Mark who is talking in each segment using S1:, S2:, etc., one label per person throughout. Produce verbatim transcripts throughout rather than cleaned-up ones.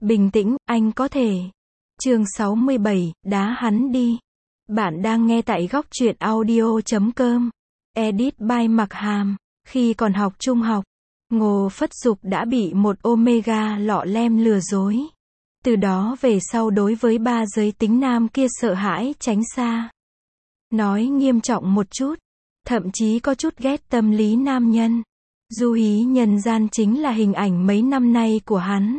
S1: Bình tĩnh, anh có thể. Chương sáu mươi bảy, đá hắn đi. Bạn đang nghe tại góc truyện audio chấm com. Edit by Mặc Hàm. Khi còn học trung học, Ngô Phất Dục đã bị một Omega lọ lem lừa dối. Từ đó về sau đối với ba giới tính nam kia sợ hãi tránh xa. Nói nghiêm trọng một chút, thậm chí có chút ghét tâm lý nam nhân. Du hí nhân gian chính là hình ảnh mấy năm nay của hắn.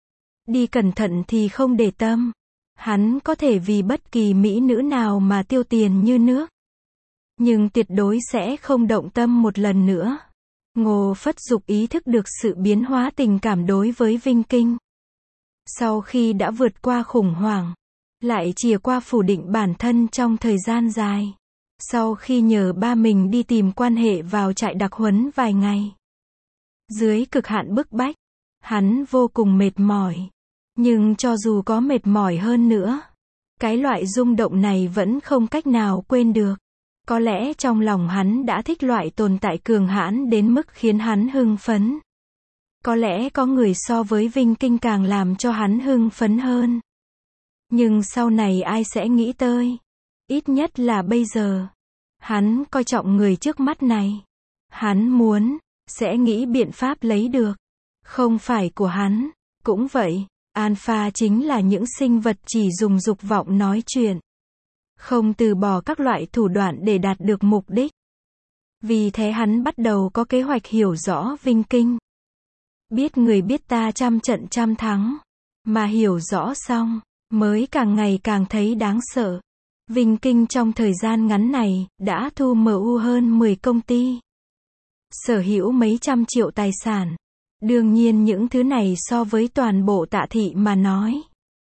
S1: Đi cẩn thận thì không để tâm. Hắn có thể vì bất kỳ mỹ nữ nào mà tiêu tiền như nước. Nhưng tuyệt đối sẽ không động tâm một lần nữa. Ngô Phất Dục ý thức được sự biến hóa tình cảm đối với Vinh Kinh. Sau khi đã vượt qua khủng hoảng, lại chìa qua phủ định bản thân trong thời gian dài. Sau khi nhờ ba mình đi tìm quan hệ vào trại đặc huấn vài ngày. Dưới cực hạn bức bách, hắn vô cùng mệt mỏi. Nhưng cho dù có mệt mỏi hơn nữa, cái loại rung động này vẫn không cách nào quên được. Có lẽ trong lòng hắn đã thích loại tồn tại cường hãn đến mức khiến hắn hưng phấn. Có lẽ có người so với Vinh Kinh càng làm cho hắn hưng phấn hơn. Nhưng sau này ai sẽ nghĩ tới? Ít nhất là bây giờ. Hắn coi trọng người trước mắt này. Hắn muốn, sẽ nghĩ biện pháp lấy được. Không phải của hắn. Cũng vậy, alpha chính là những sinh vật chỉ dùng dục vọng nói chuyện. Không từ bỏ các loại thủ đoạn để đạt được mục đích. Vì thế hắn bắt đầu có kế hoạch hiểu rõ Vinh Kinh. Biết người biết ta trăm trận trăm thắng. Mà hiểu rõ xong, mới càng ngày càng thấy đáng sợ. Vinh Kinh trong thời gian ngắn này, đã thu em u hơn mười công ty. Sở hữu mấy trăm triệu tài sản. Đương nhiên những thứ này so với toàn bộ Tạ Thị mà nói,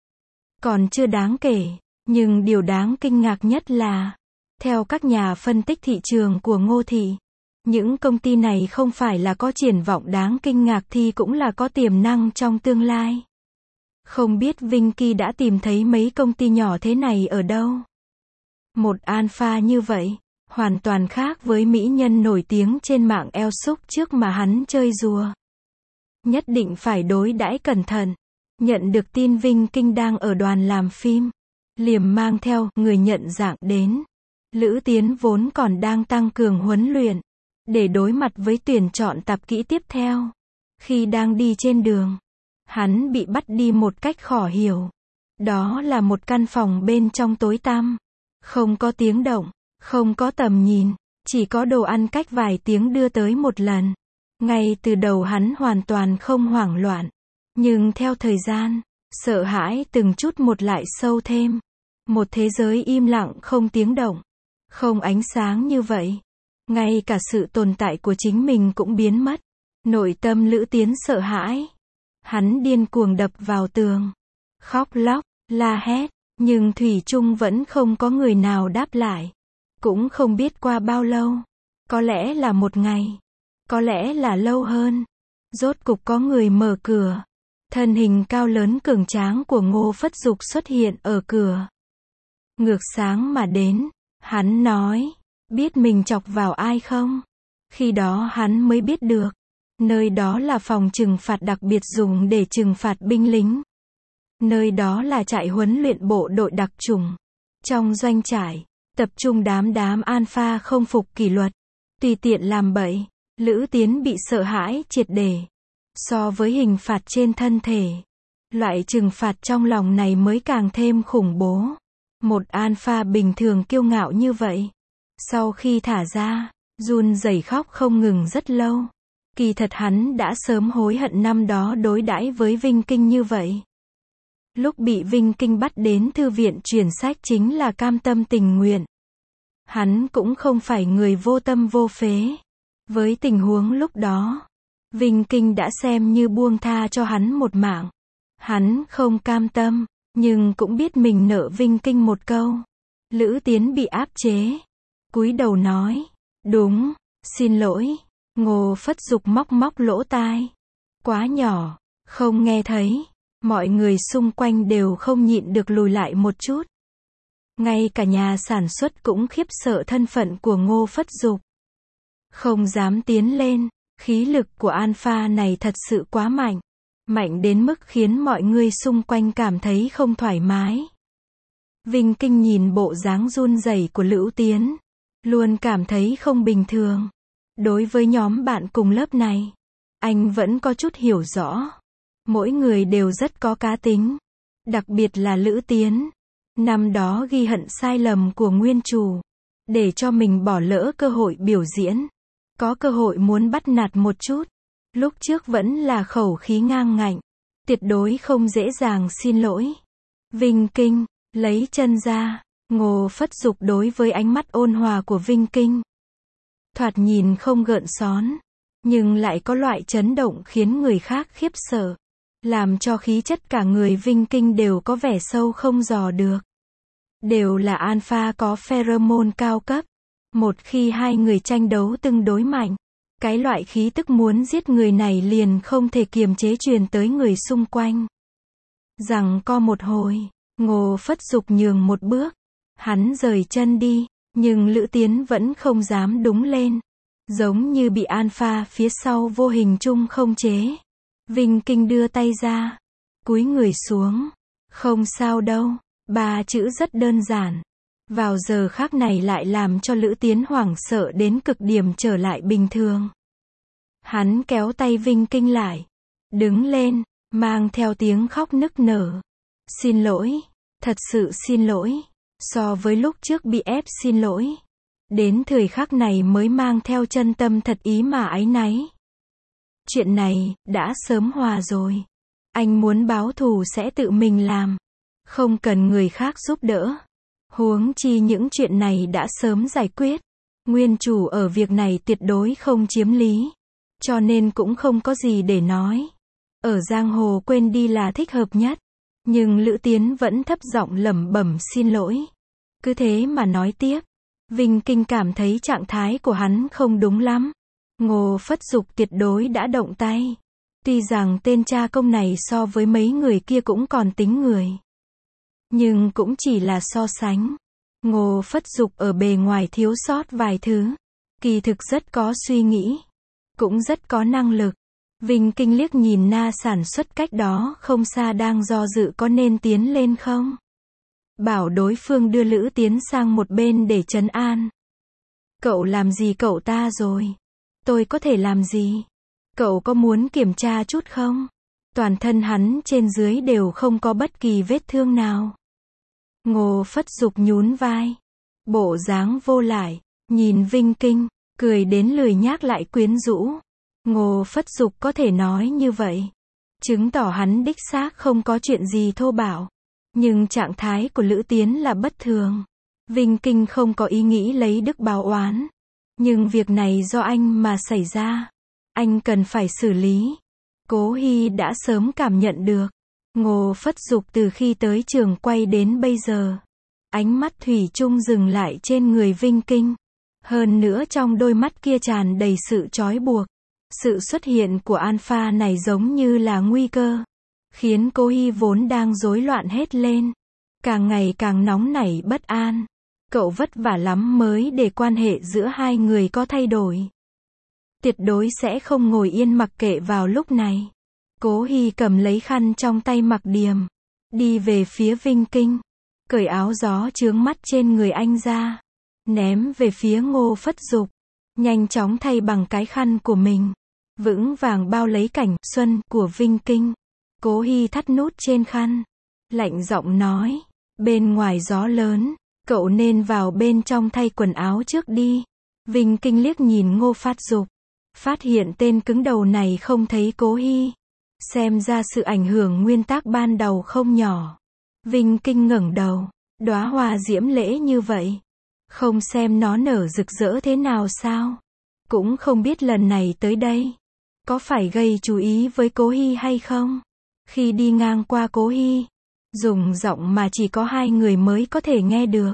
S1: còn chưa đáng kể. Nhưng điều đáng kinh ngạc nhất là, theo các nhà phân tích thị trường của Ngô Thị, những công ty này không phải là có triển vọng đáng kinh ngạc thì cũng là có tiềm năng trong tương lai. Không biết Vinh Kỳ đã tìm thấy mấy công ty nhỏ thế này ở đâu? Một alpha như vậy, hoàn toàn khác với mỹ nhân nổi tiếng trên mạng eo xúc trước mà hắn chơi rùa. Nhất định phải đối đãi cẩn thận. Nhận được tin Vinh Kinh đang ở đoàn làm phim, Liềm mang theo người nhận dạng đến. Lữ Tiến vốn còn đang tăng cường huấn luyện, để đối mặt với tuyển chọn tập kỹ tiếp theo. Khi đang đi trên đường, hắn bị bắt đi một cách khó hiểu. Đó là một căn phòng bên trong tối tăm. Không có tiếng động, không có tầm nhìn, chỉ có đồ ăn cách vài tiếng đưa tới một lần. Ngay từ đầu hắn hoàn toàn không hoảng loạn. Nhưng theo thời gian, sợ hãi từng chút một lại sâu thêm. Một thế giới im lặng không tiếng động. Không ánh sáng như vậy. Ngay cả sự tồn tại của chính mình cũng biến mất. Nội tâm Lữ Tiến sợ hãi. Hắn điên cuồng đập vào tường. Khóc lóc, la hét. Nhưng thủy chung vẫn không có người nào đáp lại. Cũng không biết qua bao lâu. Có lẽ là một ngày. Có lẽ là lâu hơn. Rốt cục có người mở cửa. Thân hình cao lớn cường tráng của Ngô Phất Dục xuất hiện ở cửa. Ngược sáng mà đến, hắn nói, biết mình chọc vào ai không? Khi đó hắn mới biết được, nơi đó là phòng trừng phạt đặc biệt dùng để trừng phạt binh lính. Nơi đó là trại huấn luyện bộ đội đặc chủng. Trong doanh trại, tập trung đám đám alpha không phục kỷ luật, tùy tiện làm bậy. Lữ Tiến bị sợ hãi triệt để. So với hình phạt trên thân thể, loại trừng phạt trong lòng này mới càng thêm khủng bố. Một alpha bình thường kiêu ngạo như vậy, sau khi thả ra, run rẩy khóc không ngừng rất lâu. Kỳ thật hắn đã sớm hối hận năm đó đối đãi với Vinh Kinh như vậy. Lúc bị Vinh Kinh bắt đến thư viện chuyển sách chính là cam tâm tình nguyện. Hắn cũng không phải người vô tâm vô phế. Với tình huống lúc đó, Vinh Kinh đã xem như buông tha cho hắn một mạng. Hắn không cam tâm, nhưng cũng biết mình nợ Vinh Kinh một câu. Lữ Tiến bị áp chế. Cúi đầu nói, đúng, xin lỗi. Ngô Phất Dục móc móc lỗ tai. Quá nhỏ, không nghe thấy. Mọi người xung quanh đều không nhịn được lùi lại một chút. Ngay cả nhà sản xuất cũng khiếp sợ thân phận của Ngô Phất Dục. Không dám tiến lên. Khí lực của alpha này thật sự quá mạnh. Mạnh đến mức khiến mọi người xung quanh cảm thấy không thoải mái. Vinh Kinh nhìn bộ dáng run rẩy của Lữ Tiến, luôn cảm thấy không bình thường. Đối với nhóm bạn cùng lớp này, anh vẫn có chút hiểu rõ. Mỗi người đều rất có cá tính, đặc biệt là Lữ Tiến. Năm đó ghi hận sai lầm của nguyên chủ, để cho mình bỏ lỡ cơ hội biểu diễn. Có cơ hội muốn bắt nạt một chút. Lúc trước vẫn là khẩu khí ngang ngạnh, tuyệt đối không dễ dàng xin lỗi. Vinh Kinh, lấy chân ra, Ngô Phất Dục đối với ánh mắt ôn hòa của Vinh Kinh. Thoạt nhìn không gợn xón, nhưng lại có loại chấn động khiến người khác khiếp sợ. Làm cho khí chất cả người Vinh Kinh đều có vẻ sâu không dò được. Đều là alpha có pheromone cao cấp. Một khi hai người tranh đấu tương đối mạnh, cái loại khí tức muốn giết người này liền không thể kiềm chế truyền tới người xung quanh. Rằng co một hồi, Ngô Phất Dục nhường một bước. Hắn rời chân đi, nhưng Lữ Tiến vẫn không dám đúng lên. Giống như bị alpha phía sau vô hình chung không chế. Vinh Kinh đưa tay ra, cúi người xuống. Không sao đâu, ba chữ rất đơn giản. Vào giờ khác này lại làm cho Lữ Tiến hoảng sợ đến cực điểm trở lại bình thường. Hắn kéo tay Vinh Kinh lại, đứng lên, mang theo tiếng khóc nức nở. Xin lỗi, thật sự xin lỗi. So với lúc trước bị ép xin lỗi, đến thời khắc này mới mang theo chân tâm thật ý mà áy náy. Chuyện này, đã sớm hòa rồi. Anh muốn báo thù sẽ tự mình làm. Không cần người khác giúp đỡ. Huống chi những chuyện này đã sớm giải quyết. Nguyên chủ ở việc này tuyệt đối không chiếm lý. Cho nên cũng không có gì để nói. Ở giang hồ quên đi là thích hợp nhất. Nhưng Lữ Tiến vẫn thấp giọng lẩm bẩm xin lỗi. Cứ thế mà nói tiếp. Vinh Kinh cảm thấy trạng thái của hắn không đúng lắm. Ngô Phất Dục tuyệt đối đã động tay. Tuy rằng tên cha công này so với mấy người kia cũng còn tính người. Nhưng cũng chỉ là so sánh. Ngô Phất Dục ở bề ngoài thiếu sót vài thứ. Kỳ thực rất có suy nghĩ. Cũng rất có năng lực. Vinh Kinh liếc nhìn Na sản xuất cách đó không xa đang do dự có nên tiến lên không. Bảo đối phương đưa Lữ Tiến sang một bên để trấn an. Cậu làm gì cậu ta rồi? Tôi có thể làm gì? Cậu có muốn kiểm tra chút không? Toàn thân hắn trên dưới đều không có bất kỳ vết thương nào. Ngô Phất Dục nhún vai. Bộ dáng vô lại, nhìn Vinh Kinh, cười đến lười nhác lại quyến rũ. Ngô Phất Dục có thể nói như vậy, chứng tỏ hắn đích xác không có chuyện gì thô bạo. Nhưng trạng thái của Lữ Tiến là bất thường. Vinh Kinh không có ý nghĩ lấy đức báo oán. Nhưng việc này do anh mà xảy ra. Anh cần phải xử lý. Cố Hy đã sớm cảm nhận được. Ngô Phất Dục từ khi tới trường quay đến bây giờ. Ánh mắt thủy chung dừng lại trên người Vinh Kinh. Hơn nữa trong đôi mắt kia tràn đầy sự trói buộc. Sự xuất hiện của alpha này giống như là nguy cơ. Khiến Cố Hy vốn đang rối loạn hết lên. Càng ngày càng nóng nảy bất an. Cậu vất vả lắm mới để quan hệ giữa hai người có thay đổi. Tuyệt đối sẽ không ngồi yên mặc kệ vào lúc này. Cố Hy cầm lấy khăn trong tay Mặc Điềm. Đi về phía Vinh Kinh. Cởi áo gió chướng mắt trên người anh ra. Ném về phía Ngô Phất Dục. Nhanh chóng thay bằng cái khăn của mình. Vững vàng bao lấy cảnh xuân của Vinh Kinh. Cố Hy thắt nút trên khăn. Lạnh giọng nói. Bên ngoài gió lớn. Cậu nên vào bên trong thay quần áo trước đi. Vinh Kinh liếc nhìn Ngô Phát Dục. Phát hiện tên cứng đầu này không thấy Cố Hy. Xem ra sự ảnh hưởng nguyên tắc ban đầu không nhỏ. Vinh Kinh ngẩng đầu. Đóa hoa diễm lễ như vậy. Không xem nó nở rực rỡ thế nào sao? Cũng không biết lần này tới đây. Có phải gây chú ý với Cố Hy hay không? Khi đi ngang qua Cố Hy. Dùng giọng mà chỉ có hai người mới có thể nghe được.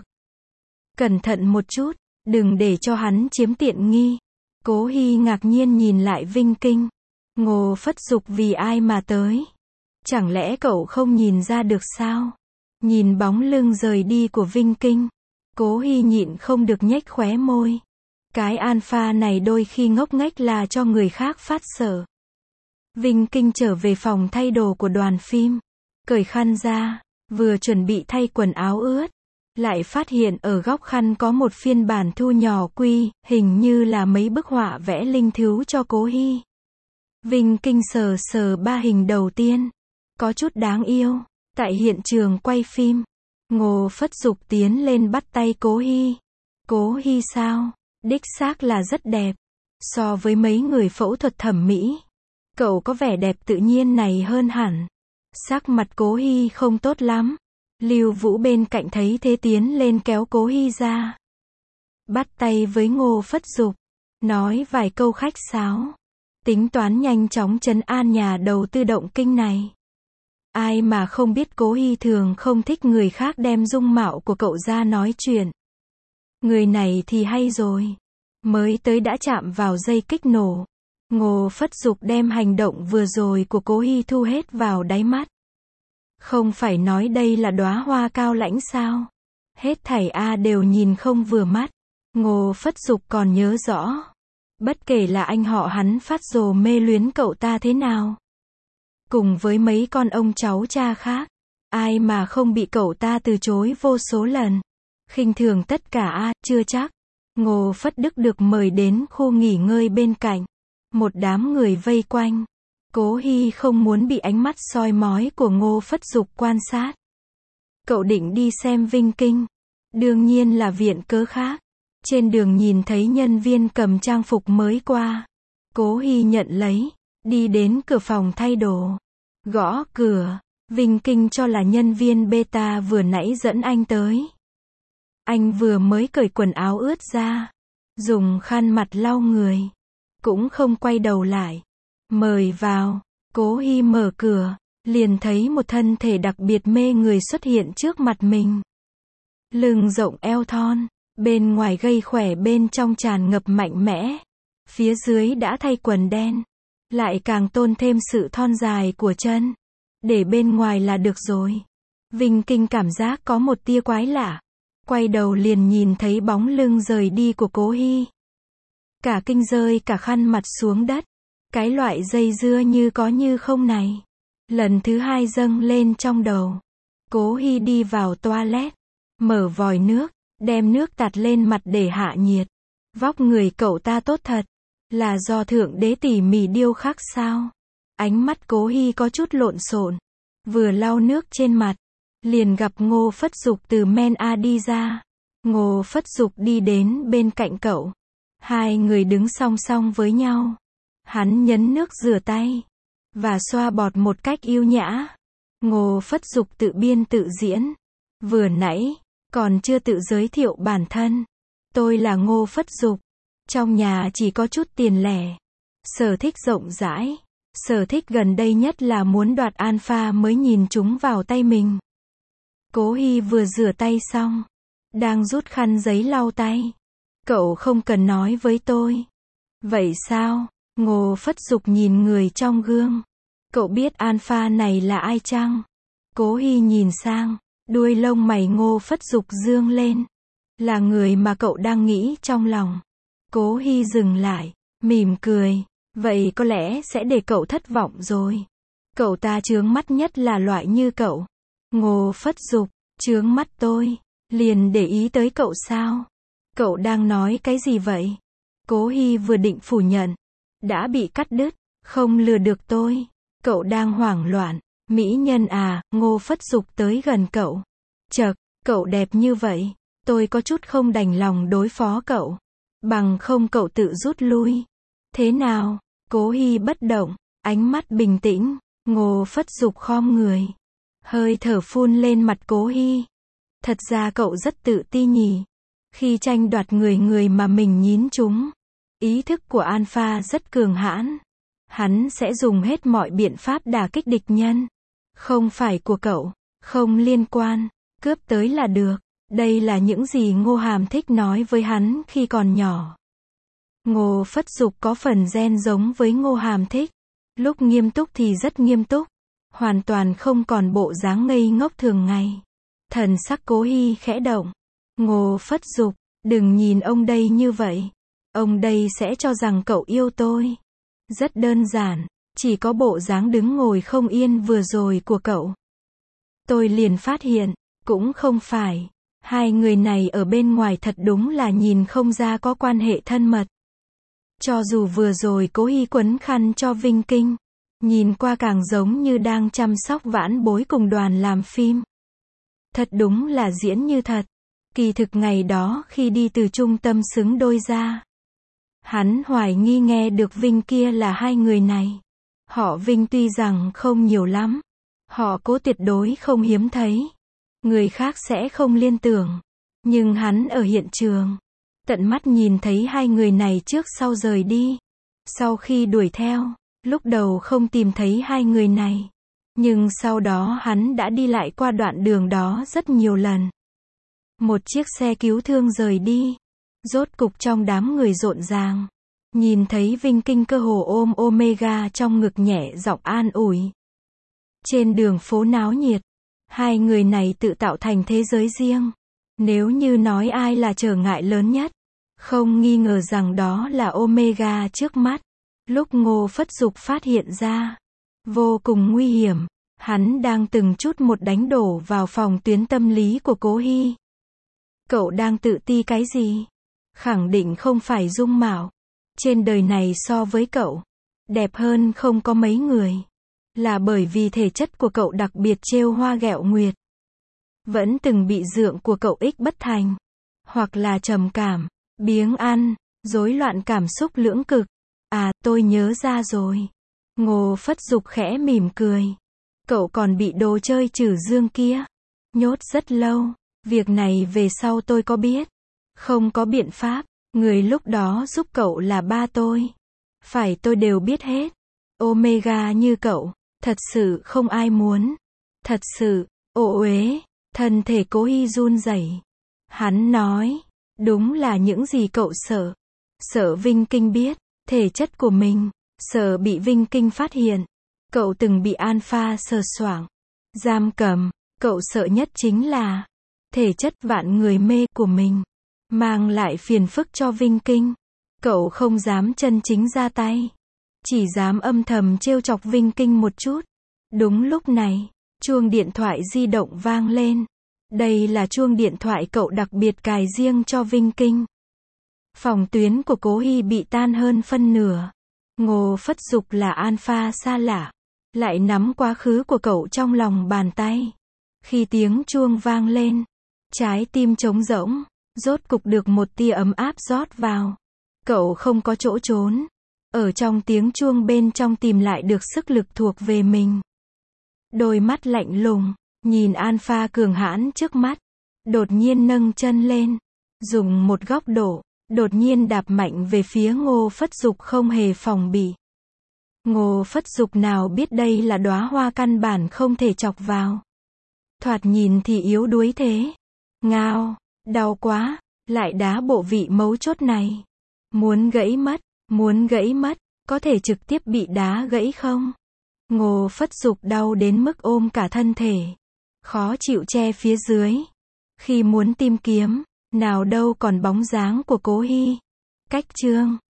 S1: Cẩn thận một chút. Đừng để cho hắn chiếm tiện nghi. Cố Hy ngạc nhiên nhìn lại Vinh Kinh. Ngô Phất Dục vì ai mà tới? Chẳng lẽ cậu không nhìn ra được sao? Nhìn bóng lưng rời đi của Vinh Kinh. Cố Hy nhịn không được nhếch khóe môi. Cái alpha này đôi khi ngốc nghếch là cho người khác phát sợ. Vinh Kinh trở về phòng thay đồ của đoàn phim. Cởi khăn ra, vừa chuẩn bị thay quần áo ướt. Lại phát hiện ở góc khăn có một phiên bản thu nhỏ quy, hình như là mấy bức họa vẽ linh thú cho Cố Hy. Vinh Kinh sờ sờ ba hình đầu tiên. Có chút đáng yêu. Tại hiện trường quay phim, Ngô Phất Dục tiến lên bắt tay Cố Hy. Cố Hy sao? Đích xác là rất đẹp. So với mấy người phẫu thuật thẩm mỹ, cậu có vẻ đẹp tự nhiên này hơn hẳn. Sắc mặt Cố Hy không tốt lắm. Lưu Vũ bên cạnh thấy thế tiến lên kéo Cố Hy ra. Bắt tay với Ngô Phất Dục. Nói vài câu khách sáo. Tính toán nhanh chóng trấn an nhà đầu tư động kinh này. Ai mà không biết Cố Hy thường không thích người khác đem dung mạo của cậu ra nói chuyện. Người này thì hay rồi. Mới tới đã chạm vào dây kích nổ. Ngô Phất Dục đem hành động vừa rồi của Cố Hy thu hết vào đáy mắt. Không phải nói đây là đóa hoa cao lãnh sao? Hết thảy A đều nhìn không vừa mắt. Ngô Phất Dục còn nhớ rõ. Bất kể là anh họ hắn phát rồ mê luyến cậu ta thế nào. Cùng với mấy con ông cháu cha khác. Ai mà không bị cậu ta từ chối vô số lần. Khinh thường tất cả A, chưa chắc. Ngô Phất Đức được mời đến khu nghỉ ngơi bên cạnh. Một đám người vây quanh. Cố Hy không muốn bị ánh mắt soi mói của Ngô Phất Dục quan sát. Cậu định đi xem Vinh Kinh. Đương nhiên là viện cớ khác. Trên đường nhìn thấy nhân viên cầm trang phục mới qua. Cố Hy nhận lấy. Đi đến cửa phòng thay đồ. Gõ cửa. Vinh Kinh cho là nhân viên beta vừa nãy dẫn anh tới. Anh vừa mới cởi quần áo ướt ra. Dùng khăn mặt lau người. Cũng không quay đầu lại. Mời vào. Cố Hy mở cửa. Liền thấy một thân thể đặc biệt mê người xuất hiện trước mặt mình. Lưng rộng eo thon. Bên ngoài gây khỏe, bên trong tràn ngập mạnh mẽ. Phía dưới đã thay quần đen. Lại càng tôn thêm sự thon dài của chân. Để bên ngoài là được rồi. Vinh Kinh cảm giác có một tia quái lạ. Quay đầu liền nhìn thấy bóng lưng rời đi của Cố Hy. Cả kinh rơi cả khăn mặt xuống đất. Cái loại dây dưa như có như không này. Lần thứ hai dâng lên trong đầu. Cố Hy đi vào toilet. Mở vòi nước. Đem nước tạt lên mặt để hạ nhiệt. Vóc người cậu ta tốt thật. Là do thượng đế tỉ mỉ điêu khắc sao? Ánh mắt Cố Hy có chút lộn xộn. Vừa lau nước trên mặt. Liền gặp Ngô Phất Dục từ men A đi ra. Ngô Phất Dục đi đến bên cạnh cậu. Hai người đứng song song với nhau. Hắn nhấn nước rửa tay. Và xoa bọt một cách yêu nhã. Ngô Phất Dục tự biên tự diễn. Vừa nãy, còn chưa tự giới thiệu bản thân. Tôi là Ngô Phất Dục. Trong nhà chỉ có chút tiền lẻ. Sở thích rộng rãi. Sở thích gần đây nhất là muốn đoạt alpha mới nhìn chúng vào tay mình. Cố Hy vừa rửa tay xong. Đang rút khăn giấy lau tay. Cậu không cần nói với tôi. Vậy sao? Ngô Phất Dục nhìn người trong gương. Cậu biết alpha này là ai chăng? Cố Hy nhìn sang. Đuôi lông mày Ngô Phất Dục dương lên. Là người mà cậu đang nghĩ trong lòng. Cố Hy dừng lại. Mỉm cười. Vậy có lẽ sẽ để cậu thất vọng rồi. Cậu ta chướng mắt nhất là loại như cậu. Ngô Phất Dục. Chướng mắt tôi. Liền để ý tới cậu sao? Cậu đang nói cái gì vậy? Cố Hy vừa định phủ nhận. Đã bị cắt đứt. Không lừa được tôi. Cậu đang hoảng loạn. Mỹ nhân à, Ngô Phất Dục tới gần cậu. Chậc, cậu đẹp như vậy. Tôi có chút không đành lòng đối phó cậu. Bằng không cậu tự rút lui. Thế nào? Cố Hy bất động. Ánh mắt bình tĩnh. Ngô Phất Dục khom người. Hơi thở phun lên mặt Cố Hy. Thật ra cậu rất tự ti nhỉ. Khi tranh đoạt người người mà mình nhín chúng. Ý thức của alpha rất cường hãn. Hắn sẽ dùng hết mọi biện pháp đả kích địch nhân. Không phải của cậu. Không liên quan. Cướp tới là được. Đây là những gì Ngô Hàm thích nói với hắn khi còn nhỏ. Ngô Phất Dục có phần gen giống với Ngô Hàm thích. Lúc nghiêm túc thì rất nghiêm túc. Hoàn toàn không còn bộ dáng ngây ngốc thường ngày. Thần sắc Cố Hy khẽ động. Ngô Phất Dục, đừng nhìn ông đây như vậy. Ông đây sẽ cho rằng cậu yêu tôi. Rất đơn giản. chỉ có bộ dáng đứng ngồi không yên vừa rồi của cậu. Tôi liền phát hiện, cũng không phải. Hai người này ở bên ngoài thật đúng là nhìn không ra có quan hệ thân mật. Cho dù vừa rồi Cố Hy quấn khăn cho Vinh Kinh, nhìn qua càng giống như đang chăm sóc vãn bối cùng đoàn làm phim. Thật đúng là diễn như thật. Kỳ thực ngày đó khi đi từ trung tâm xứng đôi ra, hắn hoài nghi nghe được Vinh kia là hai người này. Họ Vinh tuy rằng không nhiều lắm, họ Cố tuyệt đối không hiếm thấy. Người khác sẽ không liên tưởng. Nhưng hắn ở hiện trường, tận mắt nhìn thấy hai người này trước sau rời đi. Sau khi đuổi theo, lúc đầu không tìm thấy hai người này. Nhưng sau đó hắn đã đi lại qua đoạn đường đó rất nhiều lần. Một chiếc xe cứu thương rời đi. Rốt cục trong đám người rộn ràng, nhìn thấy Vinh Kinh cơ hồ ôm Omega trong ngực nhẹ giọng an ủi. Trên đường phố náo nhiệt, hai người này tự tạo thành thế giới riêng. Nếu như nói ai là trở ngại lớn nhất, không nghi ngờ rằng đó là Omega trước mắt. Lúc Ngô Phất Dục phát hiện ra, vô cùng nguy hiểm, hắn đang từng chút một đánh đổ vào phòng tuyến tâm lý của Cố Hy. Cậu đang tự ti cái gì? Khẳng định không phải dung mạo. Trên đời này so với cậu, đẹp hơn không có mấy người. Là bởi vì thể chất của cậu đặc biệt trêu hoa ghẹo nguyệt. Vẫn từng bị dượng của cậu ích bất thành. Hoặc là trầm cảm, biếng ăn, rối loạn cảm xúc lưỡng cực. À, tôi nhớ ra rồi. Ngô Phất Dục khẽ mỉm cười. Cậu còn bị đồ chơi trừ dương kia nhốt rất lâu. Việc này về sau tôi có biết. Không có biện pháp. Người lúc đó giúp cậu là ba tôi. Phải, tôi đều biết hết. Omega như cậu, thật sự không ai muốn. Thật sự, ô uế. Thân thể Cố Hy run rẩy. Hắn nói, đúng là những gì cậu sợ. Sợ Vinh Kinh biết thể chất của mình, sợ bị Vinh Kinh phát hiện. Cậu từng bị Alpha sờ soạng, giam cầm. Cậu sợ nhất chính là thể chất vạn người mê của mình mang lại phiền phức cho Vinh Kinh. Cậu không dám chân chính ra tay, chỉ dám âm thầm trêu chọc Vinh Kinh một chút. Đúng lúc này, chuông điện thoại di động vang lên. Đây là chuông điện thoại cậu đặc biệt cài riêng cho Vinh Kinh. Phòng tuyến của Cố Hy bị tan hơn phân nửa. Ngô Phất Dục là Alpha xa lạ, lại nắm quá khứ của cậu trong lòng bàn tay. Khi tiếng chuông vang lên, trái tim trống rỗng, rốt cục được một tia ấm áp rót vào. Cậu không có chỗ trốn, ở trong tiếng chuông bên trong tìm lại được sức lực thuộc về mình. Đôi mắt lạnh lùng, nhìn Alpha cường hãn trước mắt, đột nhiên nâng chân lên, dùng một góc độ, đột nhiên đạp mạnh về phía Ngô Phất Dục không hề phòng bị. Ngô Phất Dục nào biết đây là đóa hoa căn bản không thể chọc vào. Thoạt nhìn thì yếu đuối thế. Ngao, đau quá, lại đá bộ vị mấu chốt này. Muốn gãy mất, muốn gãy mất, có thể trực tiếp bị đá gãy không? Ngô Phất Dục đau đến mức ôm cả thân thể. Khó chịu che phía dưới. Khi muốn tìm kiếm, nào đâu còn bóng dáng của Cố Hy. Cách chương